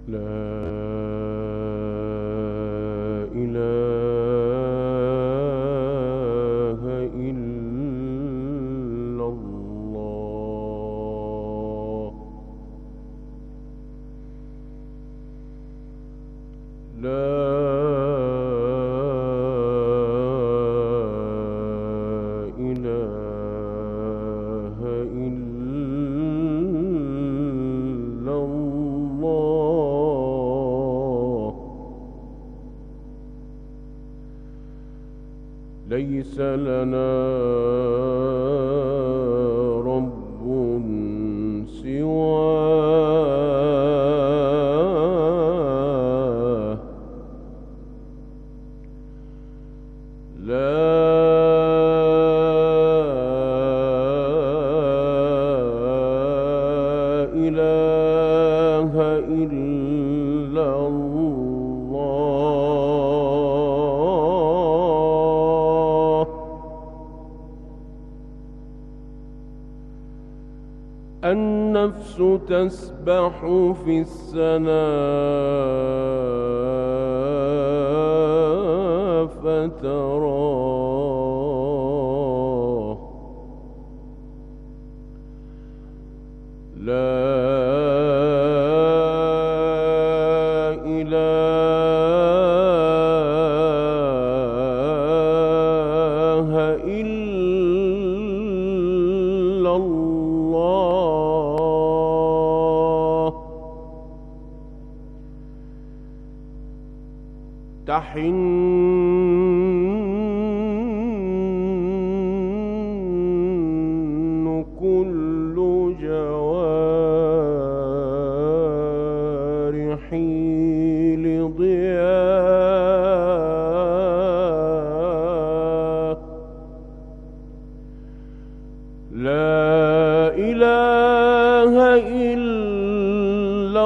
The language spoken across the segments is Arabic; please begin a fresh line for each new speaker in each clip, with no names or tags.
لا إله إلا الله. لا إله إلا الله. ليس لنا رب سواه. لا إله إلا الله. النفس تسبح في السماء فتراه. لا إله إلا الله. تحن كل جوارحي لضياء. لا إله إلا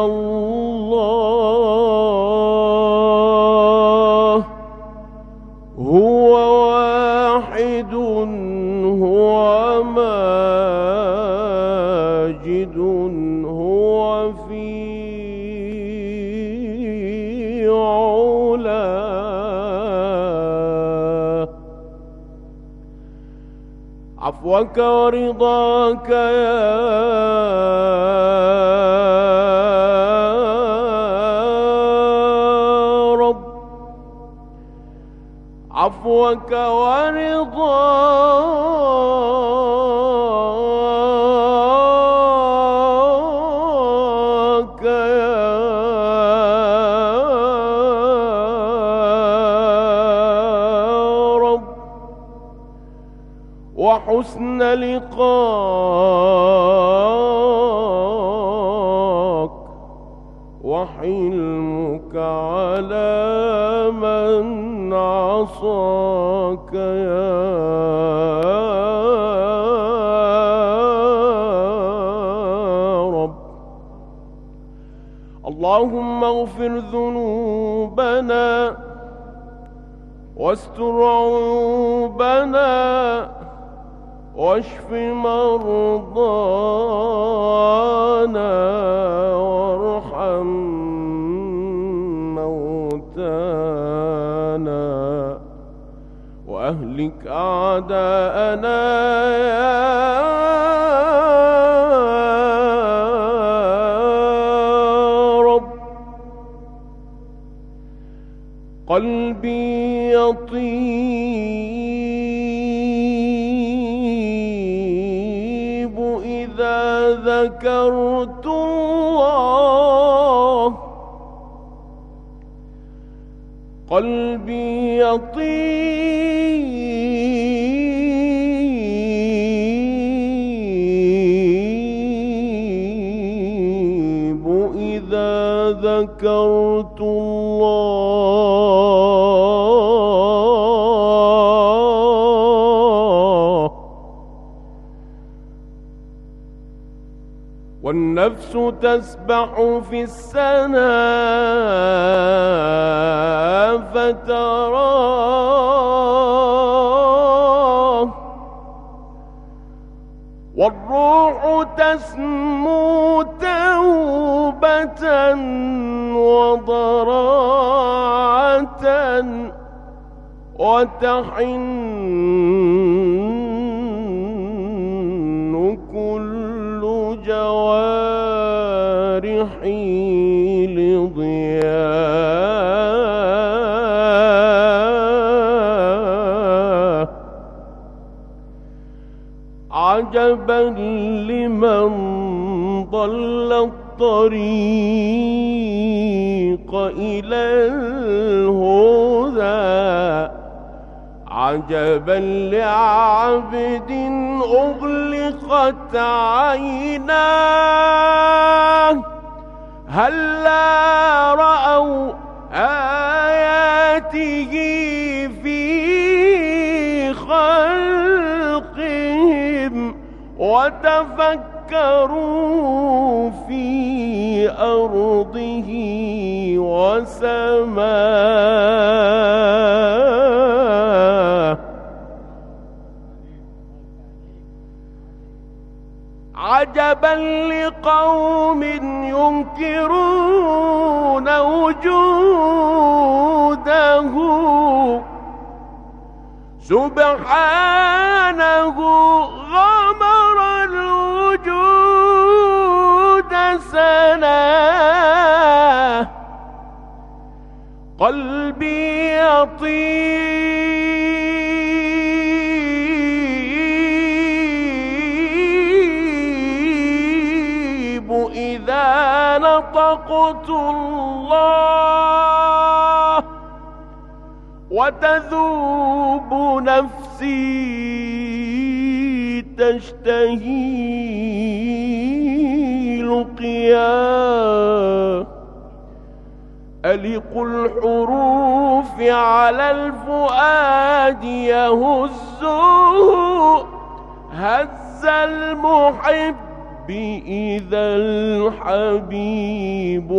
الله. هو واحد، هو ماجد، هو في علاه. عفوك ورضاك يا رب. عفوك ورضاك يا رب. وحسن لقاك وحلمك على من عصاك يا رب. اللهم اغفر ذنوبنا واستر عيوبنا واشف مرضانا وارحم موتانا وأهلك أعداءنا يا رب. قلبي يطيب إذا ذكرت الله. قلبي يطيب إذا ذكرت الله. والنفس تسبح في السماء فتراه. والروح تسمو توبة وضراعة وتحن كل جوارحي لضياء. عجبا لمن ضل الطريق إلى الهدى. عجبا لعبد أغلقت عيناه. هلا رأوا آياته في خلقهم وتفكروا في أرضه وسماه. عجبا لقوم ينكرون وجوده سبحانه غمر الوجود سناه. قلبي يطيب إذا نطقت الله وتذوب نفسي تشتهي لقياه. ألق الحروف على الفؤاد يهزه هز المحب إذا الحبيب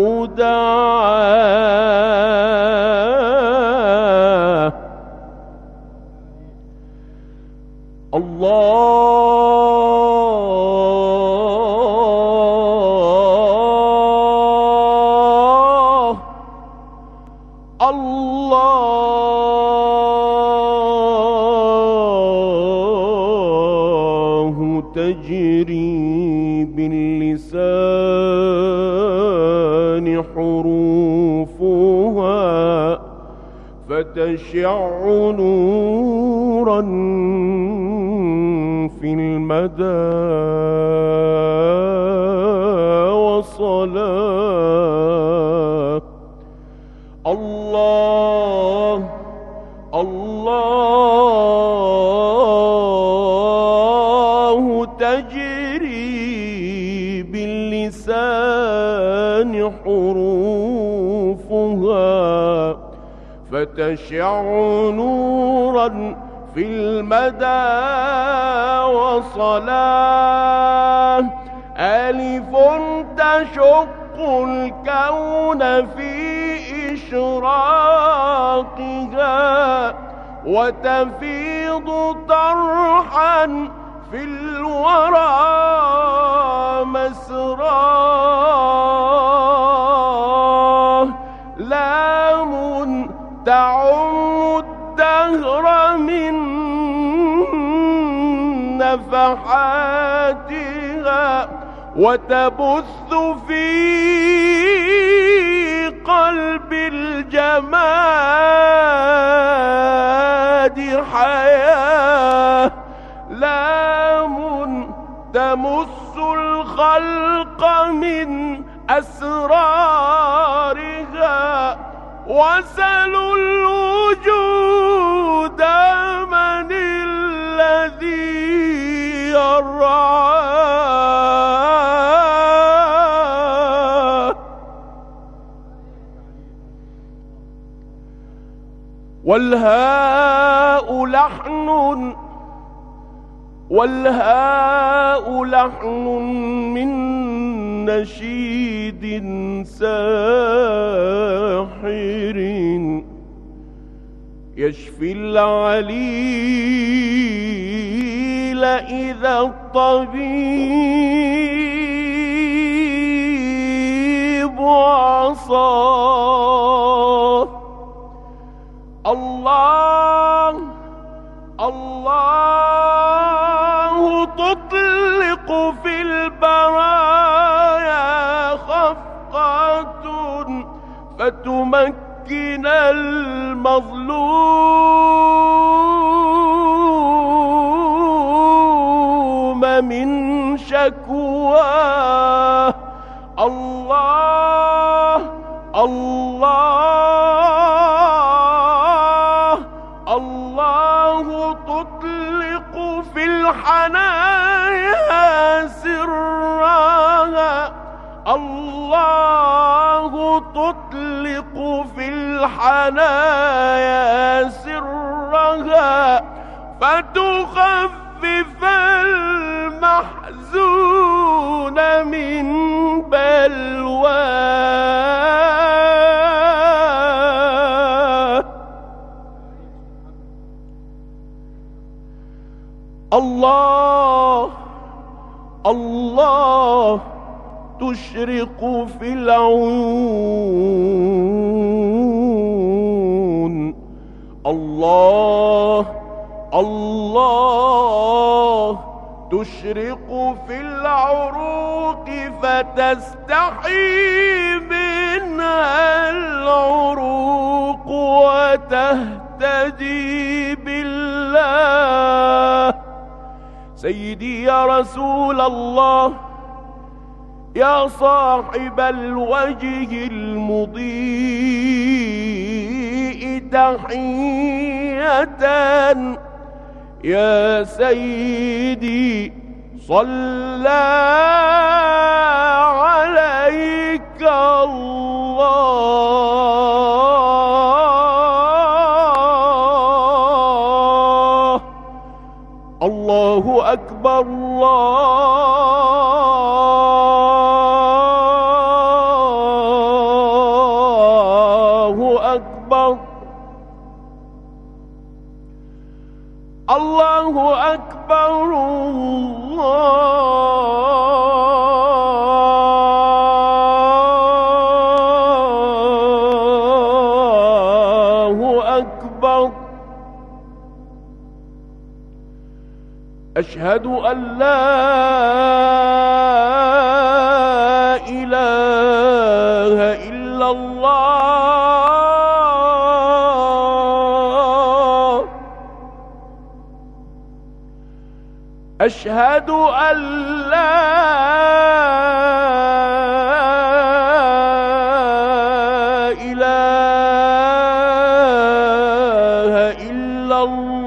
دعاه. الله الله تجري باللسان حروفها فتشع نورا في المدى وصلاة. الله الله تجري باللسان حروفها فتشع نورا في المدى وصلاة. ألف تشق الكون في إشراقها وتفيض طرحا في الورى مسراه. لام تعم الدهر من نفحاتها وتبث في قلب الجماد حياة. لام تمس الخلق من أسرارها وسلوا الوجود من الذي يرعاه. والهاء لحن من نشيد ساحر يشفي العليل إذا الطبيب عصاه. الله الله تطلق في البرايا خفقة فتمكن المظلوم من شكواه. الله الله الله تطلق في الحنايا سرها. الله تطلق في الحنايا سرها فتخفف المحزون من بلواه. الله الله تشرق في العيون. الله الله تشرق في العروق فتستحي منها العروق وتهتدي بالله. سيدي يا رسول الله، يا صاحب الوجه المضيء تحية، يا سيدي صلى عليك الله. الله أكبر الله أكبر. الله أكبر الله أكبر. أشهد أن لا إله إلا الله. أشهد أن لا إله إلا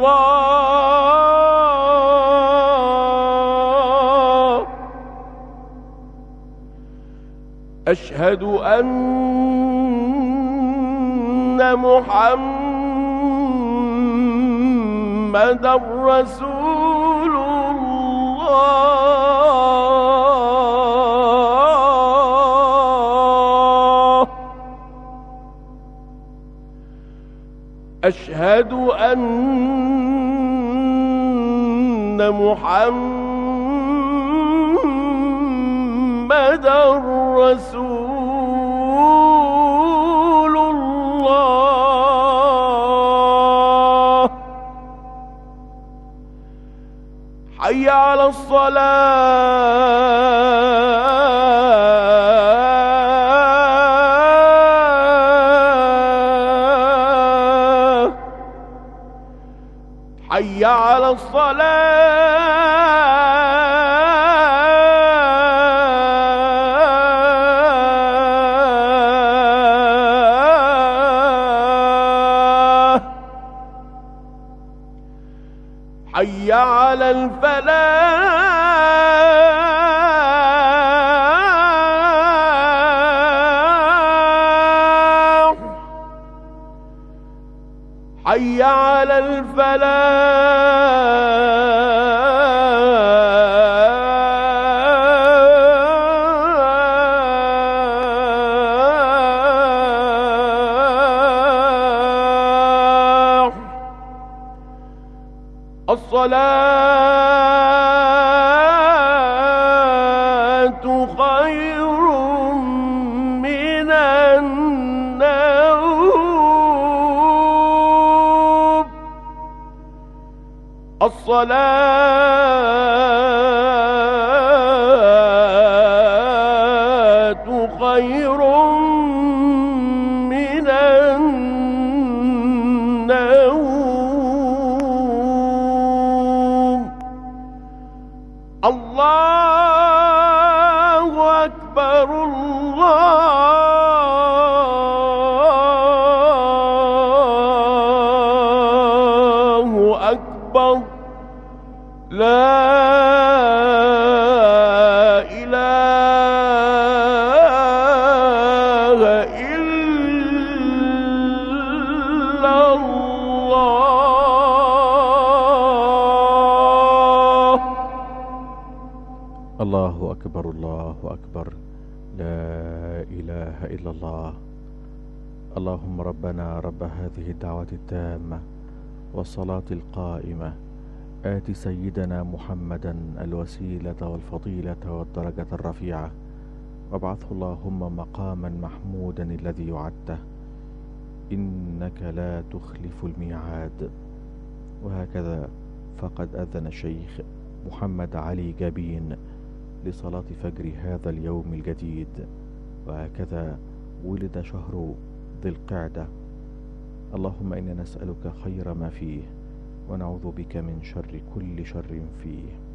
الله. أشهد أن محمدًا رسول الله. أشهد أن محمدًا رسول الله. حي على الصلاة. حي على الصلاة. حي على الفلاح. حي على الفلاح. الصلاة خير من النوم. الصلاة خير من النوم. الله أكبر الله أكبر. لا إله إلا الله.
الله أكبر الله أكبر. لا إله إلا الله. اللهم ربنا رب هذه الدعوة التامة والصلاة القائمة آت سيدنا محمدا الوسيلة والفضيلة والدرجة الرفيعة وابعثه اللهم مقاما محمودا الذي يعده إنك لا تخلف الميعاد. وهكذا فقد أذن الشيخ محمد علي جابين لصلاة فجر هذا اليوم الجديد. وهكذا ولد شهر ذي القعدة. اللهم إنا نسألك خير ما فيه ونعوذ بك من شر كل شر فيه.